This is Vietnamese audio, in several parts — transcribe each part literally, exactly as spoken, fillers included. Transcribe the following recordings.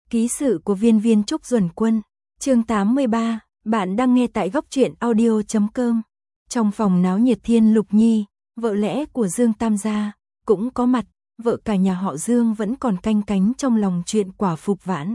Ký sự của viên viên Trúc Duẩn Quân, chương tám mươi ba, bạn đang nghe tại góc truyện audio chấm com. Trong phòng náo nhiệt, Thiên Lục Nhi, vợ lẽ của Dương Tam gia, cũng có mặt, vợ cả nhà họ Dương vẫn còn canh cánh trong lòng chuyện quả Phục Vãn.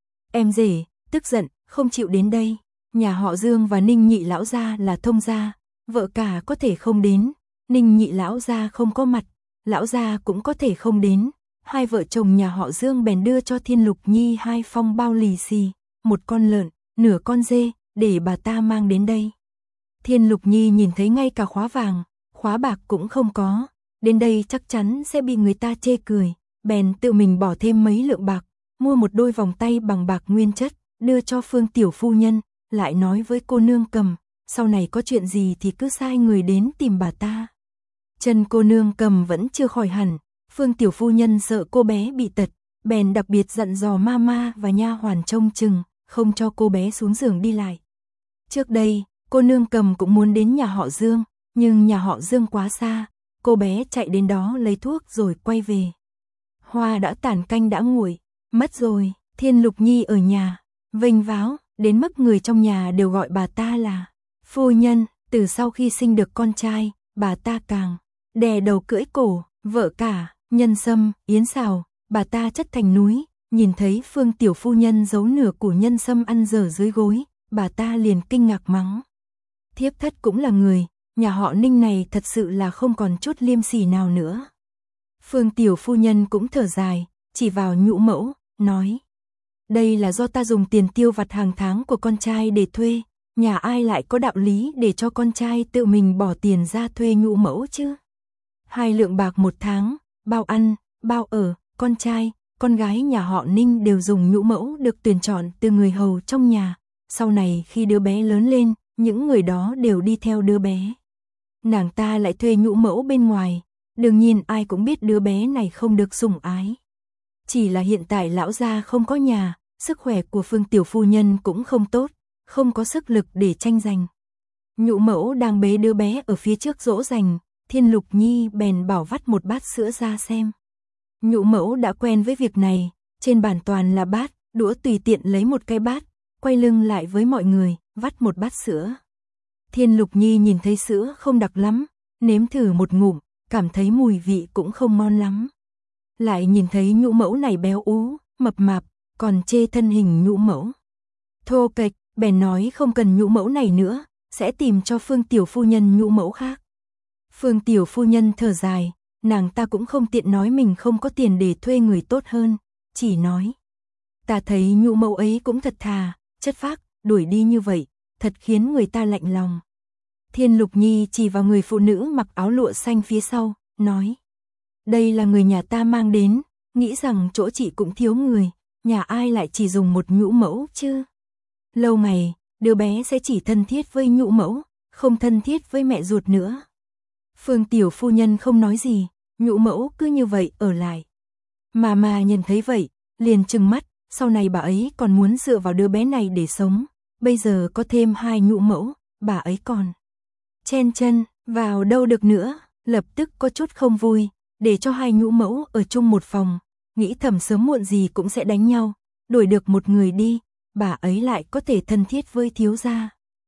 Em rể, tức giận, không chịu đến đây, nhà họ Dương và Ninh Nhị lão gia là thông gia, vợ cả có thể không đến, Ninh Nhị lão gia không có mặt, lão gia cũng có thể không đến. Hai vợ chồng nhà họ Dương bèn đưa cho Thiên Lục Nhi hai phong bao lì xì, một con lợn, nửa con dê, để bà ta mang đến đây. Thiên Lục Nhi nhìn thấy ngay cả khóa vàng, khóa bạc cũng không có, đến đây chắc chắn sẽ bị người ta chê cười, bèn tự mình bỏ thêm mấy lượng bạc, mua một đôi vòng tay bằng bạc nguyên chất, đưa cho Phương tiểu phu nhân, lại nói với cô nương Cầm, sau này có chuyện gì thì cứ sai người đến tìm bà ta. Chân cô nương Cầm vẫn chưa khỏi hẳn, Phương tiểu phu nhân sợ cô bé bị tật, bèn đặc biệt dặn dò mama và nha hoàn trông chừng, không cho cô bé xuống giường đi lại. Trước đây, cô nương Cầm cũng muốn đến nhà họ Dương, nhưng nhà họ Dương quá xa, cô bé chạy đến đó lấy thuốc rồi quay về. Hoa đã tàn canh đã nguội, mất rồi. Thiên Lục Nhi ở nhà, vênh váo, đến mức người trong nhà đều gọi bà ta là phu nhân. Từ sau khi sinh được con trai, bà ta càng đè đầu cưỡi cổ, vợ cả, Nhân Sâm, Yến Sào, bà ta chất thành núi, nhìn thấy Phương tiểu phu nhân giấu nửa củ nhân sâm ăn dở dưới gối, bà ta liền kinh ngạc mắng. Thiếp thất cũng là người, nhà họ Ninh này thật sự là không còn chút liêm sỉ nào nữa. Phương tiểu phu nhân cũng thở dài, chỉ vào Nhũ mẫu, nói: đây là do ta dùng tiền tiêu vặt hàng tháng của con trai để thuê, nhà ai lại có đạo lý để cho con trai tự mình bỏ tiền ra thuê Nhũ mẫu chứ. Hai lượng bạc một tháng, bao ăn, bao ở, con trai, con gái nhà họ Ninh đều dùng Nhũ mẫu được tuyển chọn từ người hầu trong nhà, sau này khi đứa bé lớn lên, những người đó đều đi theo đứa bé. Nàng ta lại thuê Nhũ mẫu bên ngoài, đương nhiên ai cũng biết đứa bé này không được sủng ái. Chỉ là hiện tại lão gia không có nhà, sức khỏe của Phương tiểu phu nhân cũng không tốt, không có sức lực để tranh giành. Nhũ mẫu đang bế đứa bé ở phía trước dỗ dành, Thiên Lục Nhi bèn bảo vắt một bát sữa ra xem. Nhũ mẫu đã quen với việc này, trên bàn toàn là bát, đũa tùy tiện lấy một cái bát, quay lưng lại với mọi người, vắt một bát sữa. Thiên Lục Nhi nhìn thấy sữa không đặc lắm, nếm thử một ngụm, cảm thấy mùi vị cũng không ngon lắm. Lại nhìn thấy Nhũ mẫu này béo ú, mập mạp, còn chê thân hình Nhũ mẫu thô kệch, bèn nói không cần Nhũ mẫu này nữa, sẽ tìm cho Phương tiểu phu nhân Nhũ mẫu khác. Phương tiểu phu nhân thở dài, nàng ta cũng không tiện nói mình không có tiền để thuê người tốt hơn, chỉ nói: ta thấy Nhũ mẫu ấy cũng thật thà, chất phác, đuổi đi như vậy, thật khiến người ta lạnh lòng. Thiên Lục Nhi chỉ vào người phụ nữ mặc áo lụa xanh phía sau, nói: đây là người nhà ta mang đến, nghĩ rằng chỗ chị cũng thiếu người, nhà ai lại chỉ dùng một Nhũ mẫu chứ. Lâu ngày, đứa bé sẽ chỉ thân thiết với Nhũ mẫu, không thân thiết với mẹ ruột nữa. Phương tiểu phu nhân không nói gì, Nhũ mẫu cứ như vậy ở lại. Mà mà nhìn thấy vậy, liền trừng mắt, sau này bà ấy còn muốn dựa vào đứa bé này để sống, bây giờ có thêm hai Nhũ mẫu, bà ấy còn chen chân vào đâu được nữa, lập tức có chút không vui, để cho hai Nhũ mẫu ở chung một phòng, nghĩ thầm sớm muộn gì cũng sẽ đánh nhau, đuổi được một người đi, bà ấy lại có thể thân thiết với thiếu gia.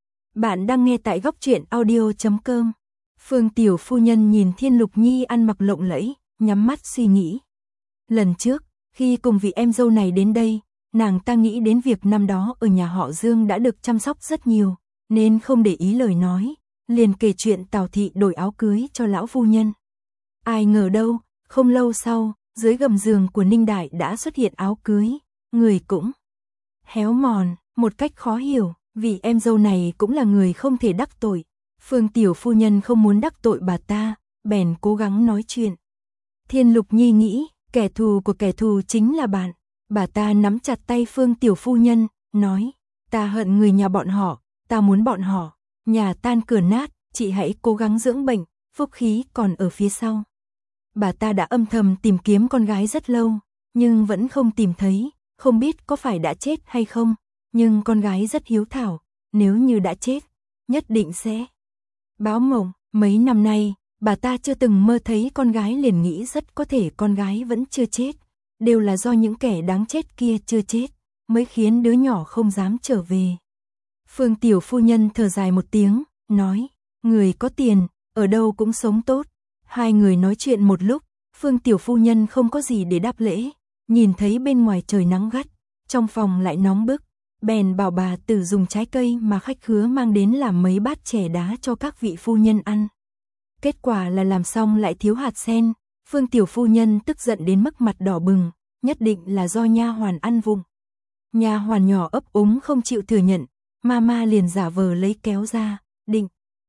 Bạn đang nghe tại góc truyện audio chấm com. Phương tiểu phu nhân nhìn Thiên Lục Nhi ăn mặc lộng lẫy, nhắm mắt suy nghĩ. Lần trước, khi cùng vị em dâu này đến đây, nàng ta nghĩ đến việc năm đó ở nhà họ Dương đã được chăm sóc rất nhiều, nên không để ý lời nói, liền kể chuyện Tào thị đổi áo cưới cho lão phu nhân. Ai ngờ đâu, không lâu sau, dưới gầm giường của Ninh Đại đã xuất hiện áo cưới, người cũng héo mòn, một cách khó hiểu, vì em dâu này cũng là người không thể đắc tội. Phương tiểu phu nhân không muốn đắc tội bà ta, bèn cố gắng nói chuyện. Thiên Lục Nhi nghĩ, kẻ thù của kẻ thù chính là bạn. Bà ta nắm chặt tay Phương tiểu phu nhân, nói: ta hận người nhà bọn họ, ta muốn bọn họ nhà tan cửa nát, chị hãy cố gắng dưỡng bệnh, phúc khí còn ở phía sau. Bà ta đã âm thầm tìm kiếm con gái rất lâu, nhưng vẫn không tìm thấy, không biết có phải đã chết hay không, nhưng con gái rất hiếu thảo, nếu như đã chết, nhất định sẽ báo mộng. Mấy năm nay, bà ta chưa từng mơ thấy con gái, liền nghĩ rất có thể con gái vẫn chưa chết, đều là do những kẻ đáng chết kia chưa chết, mới khiến đứa nhỏ không dám trở về. Phương tiểu phu nhân thở dài một tiếng, nói, người có tiền, ở đâu cũng sống tốt. Hai người nói chuyện một lúc, Phương tiểu phu nhân không có gì để đáp lễ, nhìn thấy bên ngoài trời nắng gắt, trong phòng lại nóng bức, bèn bảo bà Tử dùng trái cây mà khách khứa mang đến làm mấy bát chè đá cho các vị phu nhân ăn. Kết quả là làm xong lại thiếu hạt sen, Phương tiểu phu nhân tức giận đến mức mặt đỏ bừng, nhất định là do nha hoàn ăn vụng. Nha hoàn nhỏ ấp úng không chịu thừa nhận, mama liền giả vờ lấy kéo ra, định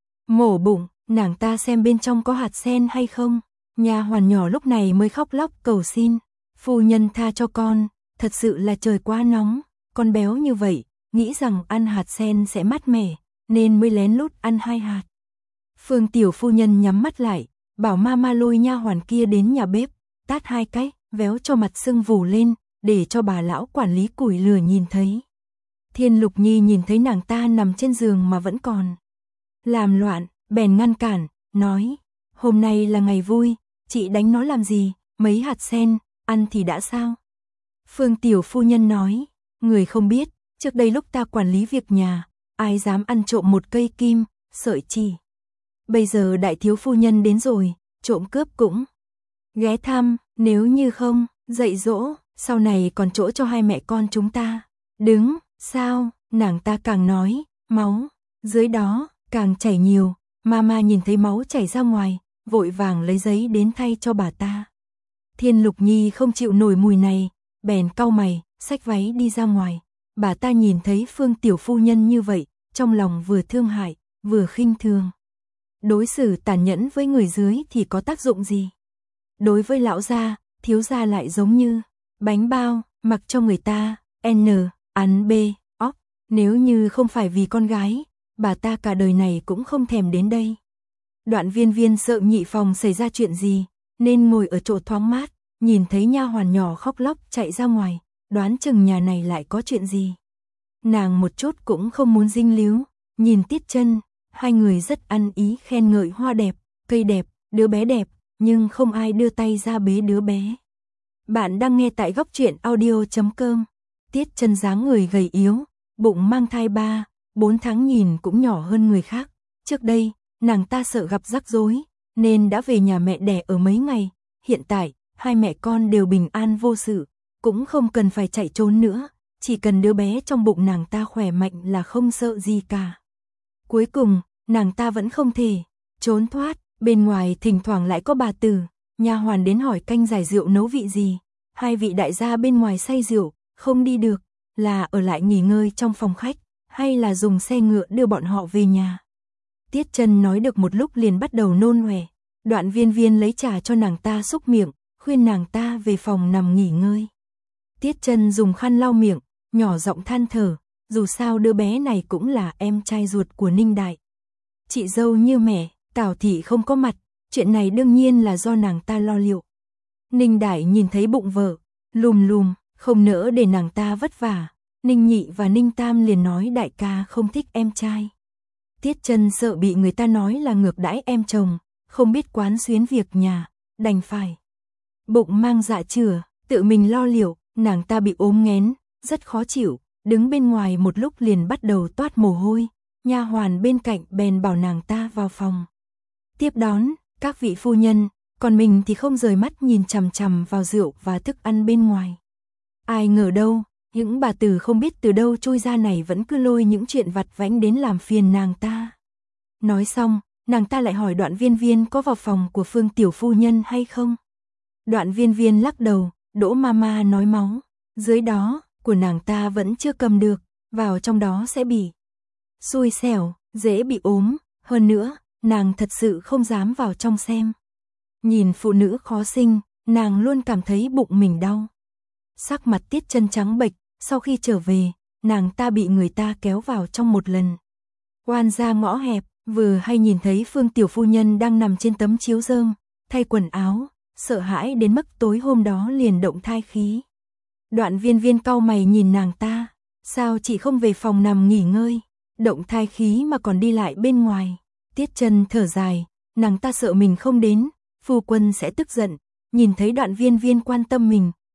mổ bụng, nàng ta xem bên trong có hạt sen hay không. Nha hoàn nhỏ lúc này mới khóc lóc cầu xin, phu nhân tha cho con, thật sự là trời quá nóng, con béo như vậy, nghĩ rằng ăn hạt sen sẽ mát mẻ, nên mới lén lút ăn hai hạt. Phương tiểu phu nhân nhắm mắt lại, bảo mama lôi nha hoàn kia đến nhà bếp, tát hai cái, véo cho mặt sưng vù lên, để cho bà lão quản lý củi lửa nhìn thấy. Thiên Lục Nhi nhìn thấy nàng ta nằm trên giường mà vẫn còn làm loạn, bèn ngăn cản, nói, hôm nay là ngày vui, chị đánh nó làm gì, mấy hạt sen, ăn thì đã sao? Phương tiểu phu nhân nói, người không biết, trước đây lúc ta quản lý việc nhà, ai dám ăn trộm một cây kim, sợi chỉ. Bây giờ đại thiếu phu nhân đến rồi, trộm cướp cũng ghé thăm, nếu như không, dạy dỗ, sau này còn chỗ cho hai mẹ con chúng ta. Đứng, sao, nàng ta càng nói, máu, dưới đó, càng chảy nhiều, mama nhìn thấy máu chảy ra ngoài, vội vàng lấy giấy đến thay cho bà ta. Thiên Lục Nhi không chịu nổi mùi này, bèn cau mày, xách váy đi ra ngoài. Bà ta nhìn thấy Phương tiểu phu nhân như vậy, trong lòng vừa thương hại, vừa khinh thường. Đối xử tàn nhẫn với người dưới thì có tác dụng gì? Đối với lão gia, thiếu gia lại giống như bánh bao, mặc cho người ta, N, ăn B, óc. Nếu như không phải vì con gái, bà ta cả đời này cũng không thèm đến đây. Đoạn Viên Viên sợ nhị phòng xảy ra chuyện gì, nên ngồi ở chỗ thoáng mát, nhìn thấy nha hoàn nhỏ khóc lóc chạy ra ngoài, đoán chừng nhà này lại có chuyện gì. Nàng một chút cũng không muốn dính líu, nhìn Tiết Chân, hai người rất ăn ý khen ngợi hoa đẹp, cây đẹp, đứa bé đẹp, nhưng không ai đưa tay ra bế đứa bé. Bạn đang nghe tại góc truyện audio chấm com. Tiết Chân dáng người gầy yếu, bụng mang thai ba, bốn tháng nhìn cũng nhỏ hơn người khác. Trước đây, nàng ta sợ gặp rắc rối, nên đã về nhà mẹ đẻ ở mấy ngày. Hiện tại, hai mẹ con đều bình an vô sự, cũng không cần phải chạy trốn nữa, chỉ cần đứa bé trong bụng nàng ta khỏe mạnh là không sợ gì cả. Cuối cùng, nàng ta vẫn không thể trốn thoát, bên ngoài thỉnh thoảng lại có bà Tử, nha hoàn đến hỏi canh giải rượu nấu vị gì. Hai vị đại gia bên ngoài say rượu, không đi được, là ở lại nghỉ ngơi trong phòng khách, hay là dùng xe ngựa đưa bọn họ về nhà. Tiết Chân nói được một lúc liền bắt đầu nôn ọe. Đoạn Viên Viên lấy trà cho nàng ta xúc miệng, khuyên nàng ta về phòng nằm nghỉ ngơi. Tiết Chân dùng khăn lau miệng, nhỏ giọng than thở, dù sao đứa bé này cũng là em trai ruột của Ninh Đại. Chị dâu như mẹ, Tào thị không có mặt, chuyện này đương nhiên là do nàng ta lo liệu. Ninh Đại nhìn thấy bụng vợ, lùm lùm, không nỡ để nàng ta vất vả. Ninh Nhị và Ninh Tam liền nói đại ca không thích em trai. Tiết Chân sợ bị người ta nói là ngược đãi em chồng, không biết quán xuyến việc nhà, đành phải bụng mang dạ chửa, tự mình lo liệu. Nàng ta bị ốm nghén, rất khó chịu, đứng bên ngoài một lúc liền bắt đầu toát mồ hôi. Nha hoàn bên cạnh bèn bảo nàng ta vào phòng tiếp đón các vị phu nhân, còn mình thì không rời mắt nhìn chằm chằm vào rượu và thức ăn bên ngoài. Ai ngờ đâu, những bà Tử không biết từ đâu trôi ra này vẫn cứ lôi những chuyện vặt vãnh đến làm phiền nàng ta. Nói xong, nàng ta lại hỏi Đoạn Viên Viên có vào phòng của Phương tiểu phu nhân hay không. Đoạn Viên Viên lắc đầu, Đỗ mama nói máu dưới đó của nàng ta vẫn chưa cầm được, vào trong đó sẽ bị xui xẻo, dễ bị ốm, hơn nữa, nàng thật sự không dám vào trong xem. Nhìn phụ nữ khó sinh, nàng luôn cảm thấy bụng mình đau. Sắc mặt Tiết Chân trắng bệch, sau khi trở về, nàng ta bị người ta kéo vào trong một lần. Oan ra ngõ hẹp, vừa hay nhìn thấy Phương tiểu phu nhân đang nằm trên tấm chiếu rơm, thay quần áo, sợ hãi đến mức tối hôm đó liền động thai khí. Đoạn Viên Viên cau mày nhìn nàng ta, sao chị không về phòng nằm nghỉ ngơi, động thai khí mà còn đi lại bên ngoài. Tiết Chân thở dài, nàng ta sợ mình không đến, phu quân sẽ tức giận, nhìn thấy Đoạn Viên Viên quan tâm mình,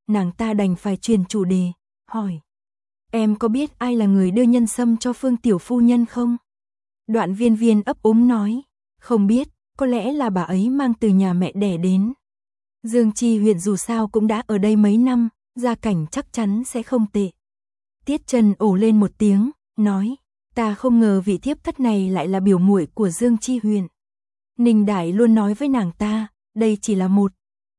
nàng ta đành phải chuyển chủ đề, hỏi. Em có biết ai là người đưa nhân sâm cho Phương tiểu phu nhân không? Đoạn Viên Viên ấp úng nói, không biết, có lẽ là bà ấy mang từ nhà mẹ đẻ đến. Dương Chi Huyền dù sao cũng đã ở đây mấy năm, gia cảnh chắc chắn sẽ không tệ. Tiết Trần ồ lên một tiếng, nói, ta không ngờ vị thiếp thất này lại là biểu muội của Dương Chi Huyền. Ninh Đại luôn nói với nàng ta, đây chỉ là một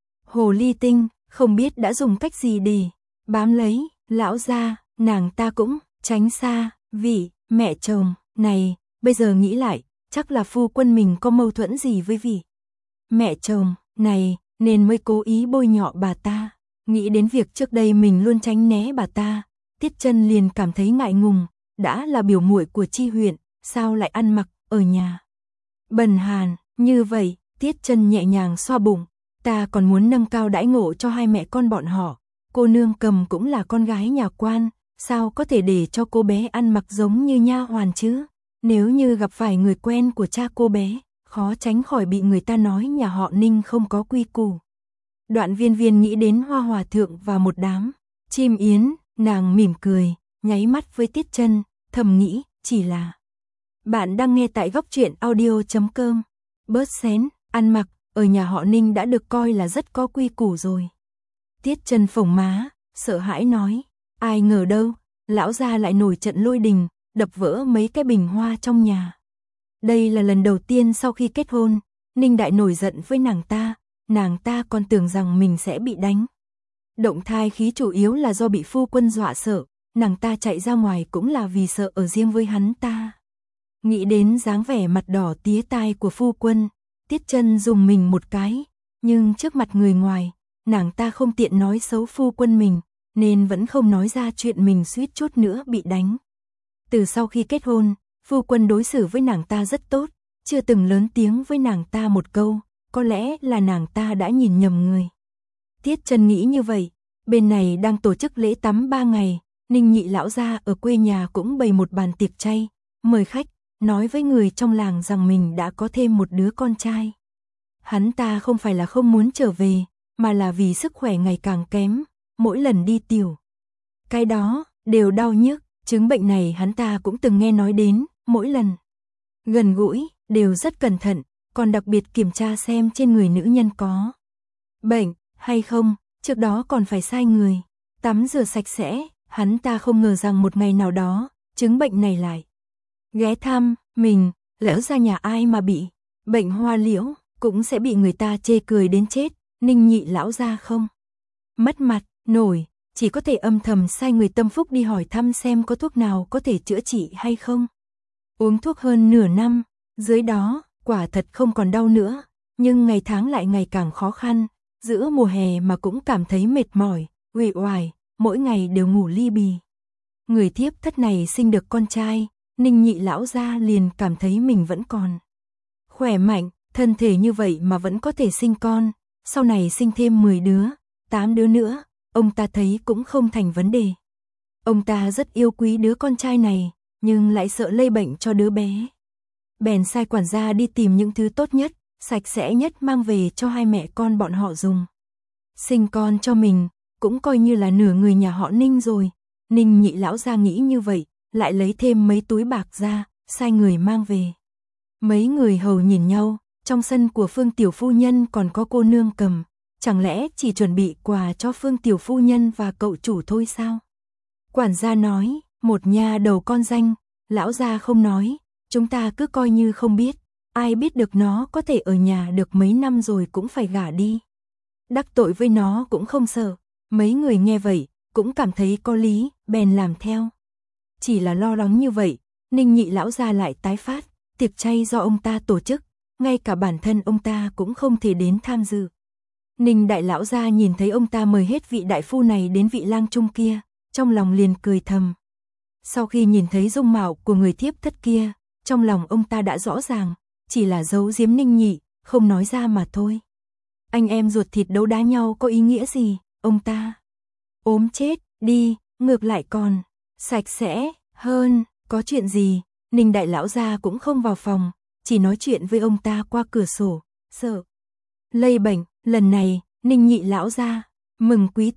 hồ ly tinh, không biết đã dùng cách gì để bám lấy lão gia, nàng ta cũng tránh xa vị mẹ chồng này. Bây giờ nghĩ lại, chắc là phu quân mình có mâu thuẫn gì với vị mẹ chồng này, nên mới cố ý bôi nhọ bà ta. Nghĩ đến việc trước đây mình luôn tránh né bà ta, Tiết Trần liền cảm thấy ngại ngùng, đã là biểu muội của Chi Huyền, sao lại ăn mặc ở nhà bần hàn như vậy. Tiết Trần nhẹ nhàng xoa bụng, ta còn muốn nâng cao đãi ngộ cho hai mẹ con bọn họ. Cô nương Cầm cũng là con gái nhà quan, sao có thể để cho cô bé ăn mặc giống như nha hoàn chứ? Nếu như gặp phải người quen của cha cô bé, khó tránh khỏi bị người ta nói nhà họ Ninh không có quy củ. Đoạn Viên Viên nghĩ đến Hoa Hòa thượng và một đám chim yến, nàng mỉm cười, nháy mắt với Tiết Trần, thầm nghĩ, chỉ là. Bạn đang nghe tại góc truyện audio chấm com. Bớt xén, ăn mặc, ở nhà họ Ninh đã được coi là rất có quy củ rồi. Tiết Trần phồng má, sợ hãi nói, ai ngờ đâu, lão gia lại nổi trận lôi đình, đập vỡ mấy cái bình hoa trong nhà. Đây là lần đầu tiên sau khi kết hôn, Ninh Đại nổi giận với nàng ta, nàng ta còn tưởng rằng mình sẽ bị đánh. Động thai khí chủ yếu là do bị phu quân dọa sợ, nàng ta chạy ra ngoài cũng là vì sợ ở riêng với hắn ta. Nghĩ đến dáng vẻ mặt đỏ tía tai của phu quân, Tiết Trần dùng mình một cái, nhưng trước mặt người ngoài, nàng ta không tiện nói xấu phu quân mình, nên vẫn không nói ra chuyện mình suýt chút nữa bị đánh. Từ sau khi kết hôn, phu quân đối xử với nàng ta rất tốt, chưa từng lớn tiếng với nàng ta một câu, có lẽ là nàng ta đã nhìn nhầm người. Tiết Trần nghĩ như vậy, bên này đang tổ chức lễ tắm ba ngày, Ninh Nhị lão gia ở quê nhà cũng bày một bàn tiệc chay, mời khách, nói với người trong làng rằng mình đã có thêm một đứa con trai. Hắn ta không phải là không muốn trở về, mà là vì sức khỏe ngày càng kém, mỗi lần đi tiểu cái đó đều đau nhức, chứng bệnh này hắn ta cũng từng nghe nói đến, mỗi lần gần gũi đều rất cẩn thận, còn đặc biệt kiểm tra xem trên người nữ nhân có bệnh hay không, trước đó còn phải sai người tắm rửa sạch sẽ. Hắn ta không ngờ rằng một ngày nào đó, chứng bệnh này lại ghé thăm mình, lỡ ra nhà ai mà bị bệnh hoa liễu, cũng sẽ bị người ta chê cười đến chết. Ninh Nhị lão gia không mất mặt nổi, chỉ có thể âm thầm sai người tâm phúc đi hỏi thăm xem có thuốc nào có thể chữa trị hay không. Uống thuốc hơn nửa năm, dưới đó, quả thật không còn đau nữa, nhưng ngày tháng lại ngày càng khó khăn, giữa mùa hè mà cũng cảm thấy mệt mỏi, uể oải, mỗi ngày đều ngủ li bì. Người thiếp thất này sinh được con trai, Ninh Nhị lão gia liền cảm thấy mình vẫn còn khỏe mạnh, thân thể như vậy mà vẫn có thể sinh con, sau này sinh thêm mười đứa, tám đứa nữa, ông ta thấy cũng không thành vấn đề. Ông ta rất yêu quý đứa con trai này, nhưng lại sợ lây bệnh cho đứa bé. Bèn sai quản gia đi tìm những thứ tốt nhất, sạch sẽ nhất mang về cho hai mẹ con bọn họ dùng. Sinh con cho mình, cũng coi như là nửa người nhà họ Ninh rồi. Ninh Nhị lão gia nghĩ như vậy, lại lấy thêm mấy túi bạc ra, sai người mang về. Mấy người hầu nhìn nhau, trong sân của Phương tiểu phu nhân còn có cô nương Cầm, chẳng lẽ chỉ chuẩn bị quà cho Phương tiểu phu nhân và cậu chủ thôi sao? Quản gia nói, một nha đầu con danh, lão gia không nói, chúng ta cứ coi như không biết, ai biết được nó có thể ở nhà được mấy năm rồi cũng phải gả đi. Đắc tội với nó cũng không sợ. Mấy người nghe vậy, cũng cảm thấy có lý, bèn làm theo. Chỉ là lo lắng như vậy, Ninh Nhị lão gia lại tái phát, tiệc chay do ông ta tổ chức, ngay cả bản thân ông ta cũng không thể đến tham dự. Ninh Đại lão gia nhìn thấy ông ta mời hết vị đại phu này đến vị lang trung kia, trong lòng liền cười thầm. Sau khi nhìn thấy dung mạo của người thiếp thất kia, trong lòng ông ta đã rõ ràng, chỉ là giấu giếm Ninh Nhị, không nói ra mà thôi. Anh em ruột thịt đấu đá nhau có ý nghĩa gì, ông ta ốm chết đi, ngược lại còn sạch sẽ hơn, có chuyện gì? Ninh Đại lão gia cũng không vào phòng, chỉ nói chuyện với ông ta qua cửa sổ, sợ lây bệnh. Lần này, Ninh Nhị lão gia mừng quý tử,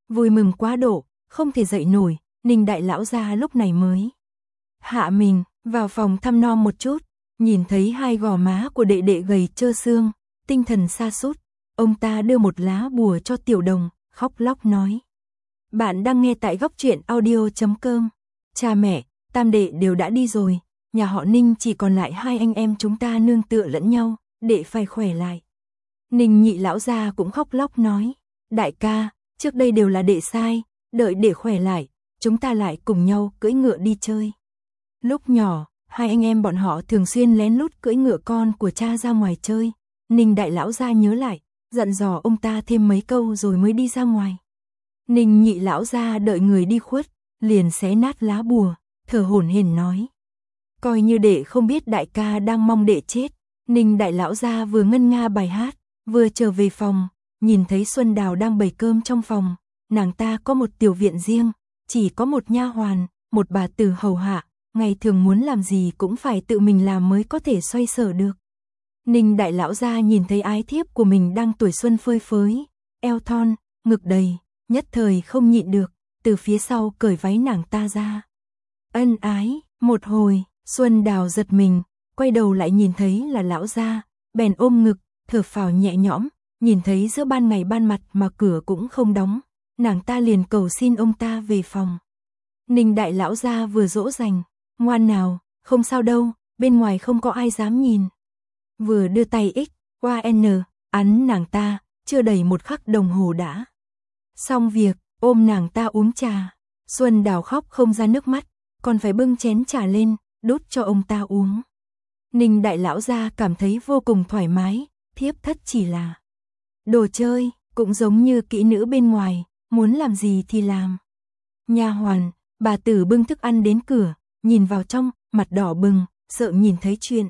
Vui mừng quá độ, không thể dậy nổi, Ninh đại lão gia lúc này mới hạ mình, vào phòng thăm nom một chút, nhìn thấy hai gò má của đệ đệ gầy trơ xương, tinh thần sa sút, ông ta đưa một lá bùa cho Tiểu Đồng, khóc lóc nói. Bạn đang nghe tại góc truyện audio chấm com. Cha mẹ, tam đệ đều đã đi rồi, nhà họ Ninh chỉ còn lại hai anh em chúng ta nương tựa lẫn nhau, đệ phải khỏe lại. Ninh nhị lão gia cũng khóc lóc nói, đại ca, trước đây đều là đệ sai, đợi đệ khỏe lại, chúng ta lại cùng nhau cưỡi ngựa đi chơi. Lúc nhỏ, hai anh em bọn họ thường xuyên lén lút cưỡi ngựa con của cha ra ngoài chơi. Ninh đại lão gia nhớ lại, dặn dò ông ta thêm mấy câu rồi mới đi ra ngoài. Ninh nhị lão gia đợi người đi khuất, liền xé nát lá bùa, thở hổn hển nói. Coi như đệ không biết đại ca đang mong đệ chết. Ninh đại lão gia vừa ngân nga bài hát, vừa trở về phòng, nhìn thấy Xuân Đào đang bày cơm trong phòng. Nàng ta có một tiểu viện riêng, chỉ có một nha hoàn, một bà tử hầu hạ, ngày thường muốn làm gì cũng phải tự mình làm mới có thể xoay sở được. Ninh đại lão gia nhìn thấy ái thiếp của mình đang tuổi xuân phơi phới, eo thon, ngực đầy, nhất thời không nhịn được, từ phía sau cởi váy nàng ta ra. Ân ái, một hồi, Xuân Đào giật mình, quay đầu lại nhìn thấy là lão gia, bèn ôm ngực, thở phào nhẹ nhõm, nhìn thấy giữa ban ngày ban mặt mà cửa cũng không đóng, nàng ta liền cầu xin ông ta về phòng. Ninh đại lão gia vừa dỗ dành, ngoan nào, không sao đâu, bên ngoài không có ai dám nhìn. Vừa đưa tay X, Y, N, ấn nàng ta, chưa đầy một khắc đồng hồ đã. Xong việc, ôm nàng ta uống trà. Xuân Đào khóc không ra nước mắt, còn phải bưng chén trà lên, đút cho ông ta uống. Ninh đại lão gia cảm thấy vô cùng thoải mái, thiếp thất chỉ là đồ chơi, cũng giống như kỹ nữ bên ngoài, muốn làm gì thì làm. Nha hoàn, bà tử bưng thức ăn đến cửa, nhìn vào trong, mặt đỏ bừng, sợ nhìn thấy chuyện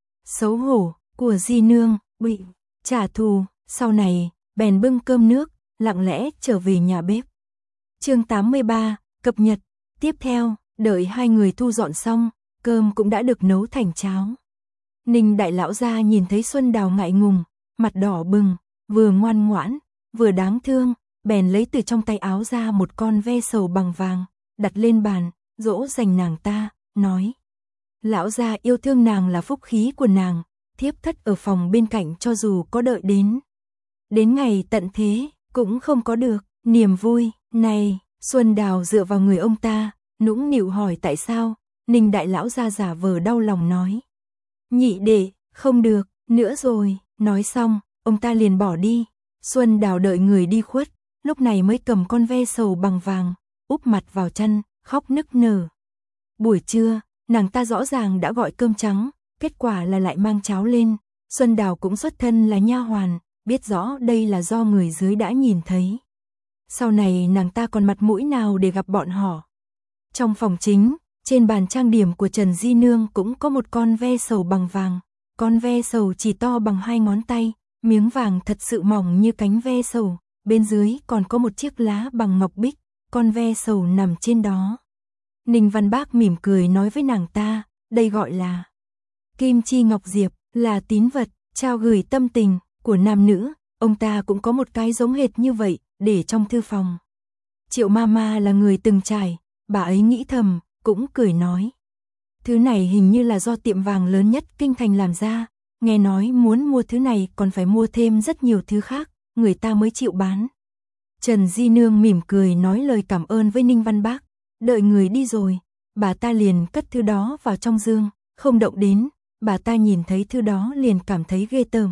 xấu hổ của di nương, bị trả thù, sau này, bèn bưng cơm nước, lặng lẽ trở về nhà bếp. Chương tám mươi ba, cập nhật, tiếp theo, đợi hai người thu dọn xong, cơm cũng đã được nấu thành cháo. Ninh đại lão gia nhìn thấy Xuân Đào ngại ngùng, mặt đỏ bừng, vừa ngoan ngoãn, vừa đáng thương, bèn lấy từ trong tay áo ra một con ve sầu bằng vàng, đặt lên bàn, dỗ dành nàng ta, nói. Lão gia yêu thương nàng là phúc khí của nàng, thiếp thất ở phòng bên cạnh cho dù có đợi đến. Đến ngày tận thế, cũng không có được, niềm vui, này, Xuân Đào dựa vào người ông ta, nũng nịu hỏi tại sao, Ninh đại lão gia giả vờ đau lòng nói. Nhị đệ, không được, nữa rồi, nói xong, ông ta liền bỏ đi. Xuân Đào đợi người đi khuất, lúc này mới cầm con ve sầu bằng vàng, úp mặt vào chăn, khóc nức nở. Buổi trưa, nàng ta rõ ràng đã gọi cơm trắng, kết quả là lại mang cháo lên. Xuân Đào cũng xuất thân là nha hoàn, biết rõ đây là do người dưới đã nhìn thấy. Sau này nàng ta còn mặt mũi nào để gặp bọn họ. Trong phòng chính, trên bàn trang điểm của Trần Di Nương cũng có một con ve sầu bằng vàng. Con ve sầu chỉ to bằng hai ngón tay, miếng vàng thật sự mỏng như cánh ve sầu, bên dưới còn có một chiếc lá bằng ngọc bích, con ve sầu nằm trên đó. Ninh Văn Bác mỉm cười nói với nàng ta, đây gọi là Kim Chi Ngọc Diệp, là tín vật, trao gửi tâm tình của nam nữ, ông ta cũng có một cái giống hệt như vậy, để trong thư phòng. Triệu Mama là người từng trải, bà ấy nghĩ thầm, cũng cười nói. Thứ này hình như là do tiệm vàng lớn nhất kinh thành làm ra, nghe nói muốn mua thứ này còn phải mua thêm rất nhiều thứ khác, người ta mới chịu bán. Trần Di Nương mỉm cười nói lời cảm ơn với Ninh Văn Bác, đợi người đi rồi, bà ta liền cất thứ đó vào trong dương, không động đến, bà ta nhìn thấy thứ đó liền cảm thấy ghê tởm.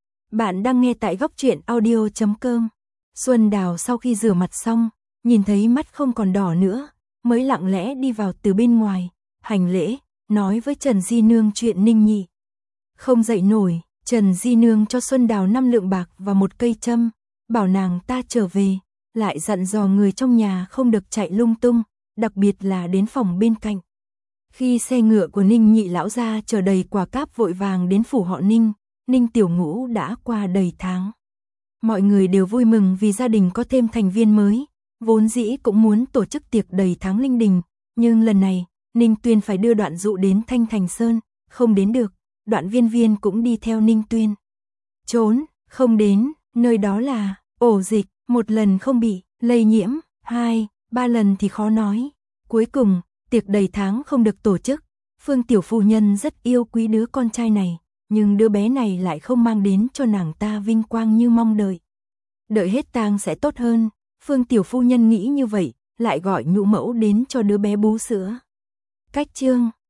Bạn đang nghe tại góc truyện audio chấm com. Xuân Đào sau khi rửa mặt xong, nhìn thấy mắt không còn đỏ nữa, mới lặng lẽ đi vào từ bên ngoài, hành lễ, nói với Trần Di Nương chuyện Ninh Nhị. Không dậy nổi, Trần Di Nương cho Xuân Đào năm lượng bạc và một cây châm, bảo nàng ta trở về, lại dặn dò người trong nhà không được chạy lung tung, đặc biệt là đến phòng bên cạnh. Khi xe ngựa của Ninh Nhị lão gia chở đầy quả cáp vội vàng đến phủ họ Ninh, Ninh Tiểu Ngũ đã qua đầy tháng. Mọi người đều vui mừng vì gia đình có thêm thành viên mới, vốn dĩ cũng muốn tổ chức tiệc đầy tháng linh đình, nhưng lần này, Ninh Tuyên phải đưa Đoạn Dụ đến Thanh Thành Sơn, không đến được, Đoạn Viên Viên cũng đi theo Ninh Tuyên. Trốn, không đến, nơi đó là ổ dịch, một lần không bị Lây nhiễm, hai, ba lần thì khó nói. Cuối cùng, tiệc đầy tháng không được tổ chức. Phương tiểu phu nhân rất yêu quý đứa con trai này, nhưng đứa bé này lại không mang đến cho nàng ta vinh quang như mong đợi. Đợi hết tang sẽ tốt hơn, Phương tiểu phu nhân nghĩ như vậy, lại gọi nhũ mẫu đến cho đứa bé bú sữa. Cách chương